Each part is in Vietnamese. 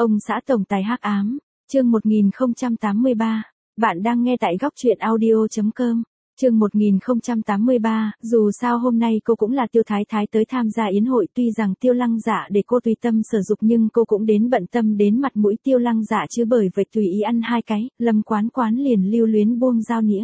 Ông xã tổng tài hắc ám, chương 1083. Bạn đang nghe tại góc truyện audio.com. Chương 1083, dù sao hôm nay cô cũng là Tiêu Thái Thái tới tham gia yến hội, tuy rằng Tiêu Lăng Dạ để cô tùy tâm sử dụng nhưng cô cũng đến bận tâm đến mặt mũi Tiêu Lăng Dạ chứ, bởi vậy tùy ý ăn hai cái, Lâm Quán Quán liền lưu luyến buông dao nĩa.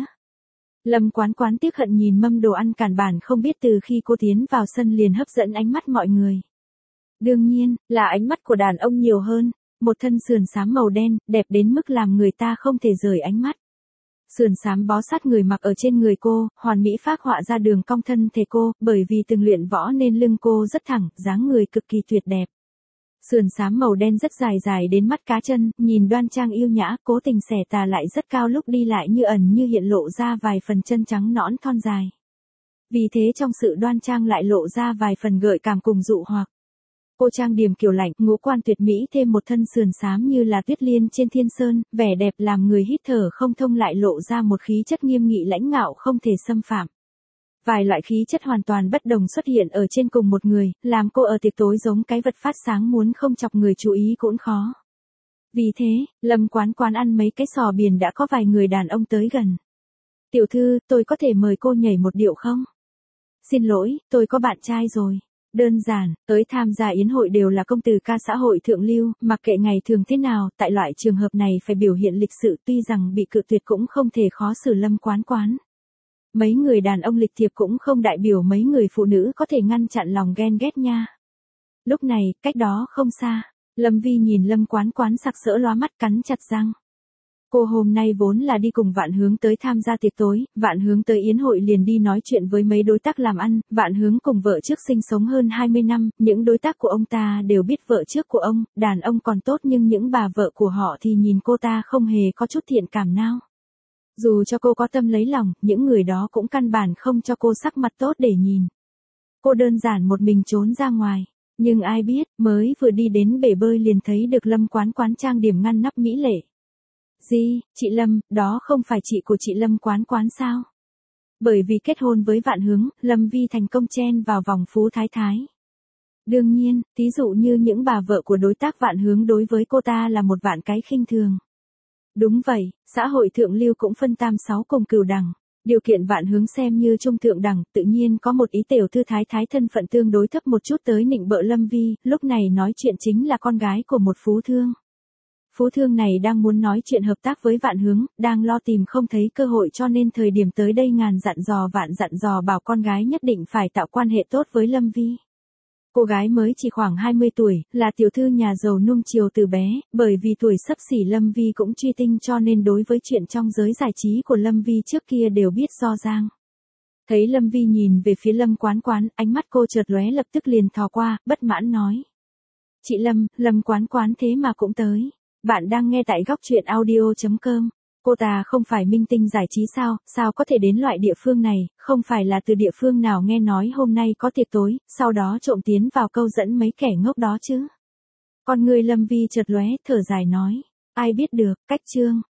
Lâm Quán Quán tiếc hận nhìn mâm đồ ăn cản bản không biết từ khi cô tiến vào sân liền hấp dẫn ánh mắt mọi người. Đương nhiên, là ánh mắt của đàn ông nhiều hơn, một thân sườn xám màu đen, đẹp đến mức làm người ta không thể rời ánh mắt. Sườn xám bó sát người mặc ở trên người cô, hoàn mỹ phác họa ra đường cong thân thể cô, bởi vì từng luyện võ nên lưng cô rất thẳng, dáng người cực kỳ tuyệt đẹp. Sườn xám màu đen rất dài dài đến mắt cá chân, nhìn đoan trang yêu nhã, cố tình xẻ tà lại rất cao, lúc đi lại như ẩn như hiện lộ ra vài phần chân trắng nõn thon dài. Vì thế trong sự đoan trang lại lộ ra vài phần gợi cảm cùng dụ hoặc. Cô trang điểm kiểu lạnh, ngũ quan tuyệt mỹ thêm một thân sườn xám như là tuyết liên trên thiên sơn, vẻ đẹp làm người hít thở không thông lại lộ ra một khí chất nghiêm nghị lãnh ngạo không thể xâm phạm. Vài loại khí chất hoàn toàn bất đồng xuất hiện ở trên cùng một người, làm cô ở tiệc tối giống cái vật phát sáng muốn không chọc người chú ý cũng khó. Vì thế, Lâm Quán Quán ăn mấy cái sò biển đã có vài người đàn ông tới gần. Tiểu thư, tôi có thể mời cô nhảy một điệu không? Xin lỗi, tôi có bạn trai rồi. Đơn giản, tới tham gia yến hội đều là công tử ca xã hội thượng lưu, mặc kệ ngày thường thế nào, tại loại trường hợp này phải biểu hiện lịch sự, tuy rằng bị cự tuyệt cũng không thể khó xử Lâm Quán Quán. Mấy người đàn ông lịch thiệp cũng không đại biểu mấy người phụ nữ có thể ngăn chặn lòng ghen ghét nha. Lúc này, cách đó không xa, Lâm Vi nhìn Lâm Quán Quán sặc sỡ lóa mắt cắn chặt răng. Cô hôm nay vốn là đi cùng Vạn Hướng tới tham gia tiệc tối, Vạn Hướng tới yến hội liền đi nói chuyện với mấy đối tác làm ăn, Vạn Hướng cùng vợ trước sinh sống hơn 20 năm, những đối tác của ông ta đều biết vợ trước của ông, đàn ông còn tốt nhưng những bà vợ của họ thì nhìn cô ta không hề có chút thiện cảm nào. Dù cho cô có tâm lấy lòng, những người đó cũng căn bản không cho cô sắc mặt tốt để nhìn. Cô đơn giản một mình trốn ra ngoài, nhưng ai biết, mới vừa đi đến bể bơi liền thấy được Lâm Quán Quán trang điểm ngăn nắp mỹ lệ. Gì, chị Lâm, đó không phải chị của chị Lâm Quán Quán sao? Bởi vì kết hôn với Vạn Hướng, Lâm Vi thành công chen vào vòng phú thái thái. Đương nhiên, thí dụ như những bà vợ của đối tác Vạn Hướng đối với cô ta là một vạn cái khinh thường. Đúng vậy, xã hội thượng lưu cũng phân tam sáu cùng cửu đẳng. Điều kiện Vạn Hướng xem như trung thượng đẳng, tự nhiên có một ý tiểu thư thái thái thân phận tương đối thấp một chút tới nịnh bợ Lâm Vi, lúc này nói chuyện chính là con gái của một phú thương. Phú thương này đang muốn nói chuyện hợp tác với Vạn Hướng, đang lo tìm không thấy cơ hội cho nên thời điểm tới đây ngàn dặn dò vạn dặn dò bảo con gái nhất định phải tạo quan hệ tốt với Lâm Vi. Cô gái mới chỉ khoảng 20 tuổi, là tiểu thư nhà giàu nuông chiều từ bé, bởi vì tuổi xấp xỉ Lâm Vi cũng truy tinh cho nên đối với chuyện trong giới giải trí của Lâm Vi trước kia đều biết do rang. Thấy Lâm Vi nhìn về phía Lâm Quán Quán, ánh mắt cô chợt lóe lập tức liền thò qua, bất mãn nói. Chị Lâm, Lâm Quán Quán thế mà cũng tới. Bạn đang nghe tại góc truyện audio.com. Cô ta không phải minh tinh giải trí sao, sao có thể đến loại địa phương này, không phải là từ địa phương nào nghe nói hôm nay có tiệc tối, sau đó trộm tiến vào câu dẫn mấy kẻ ngốc đó chứ. Con người Lâm Vi chợt lóe, thở dài nói, ai biết được, cách chương,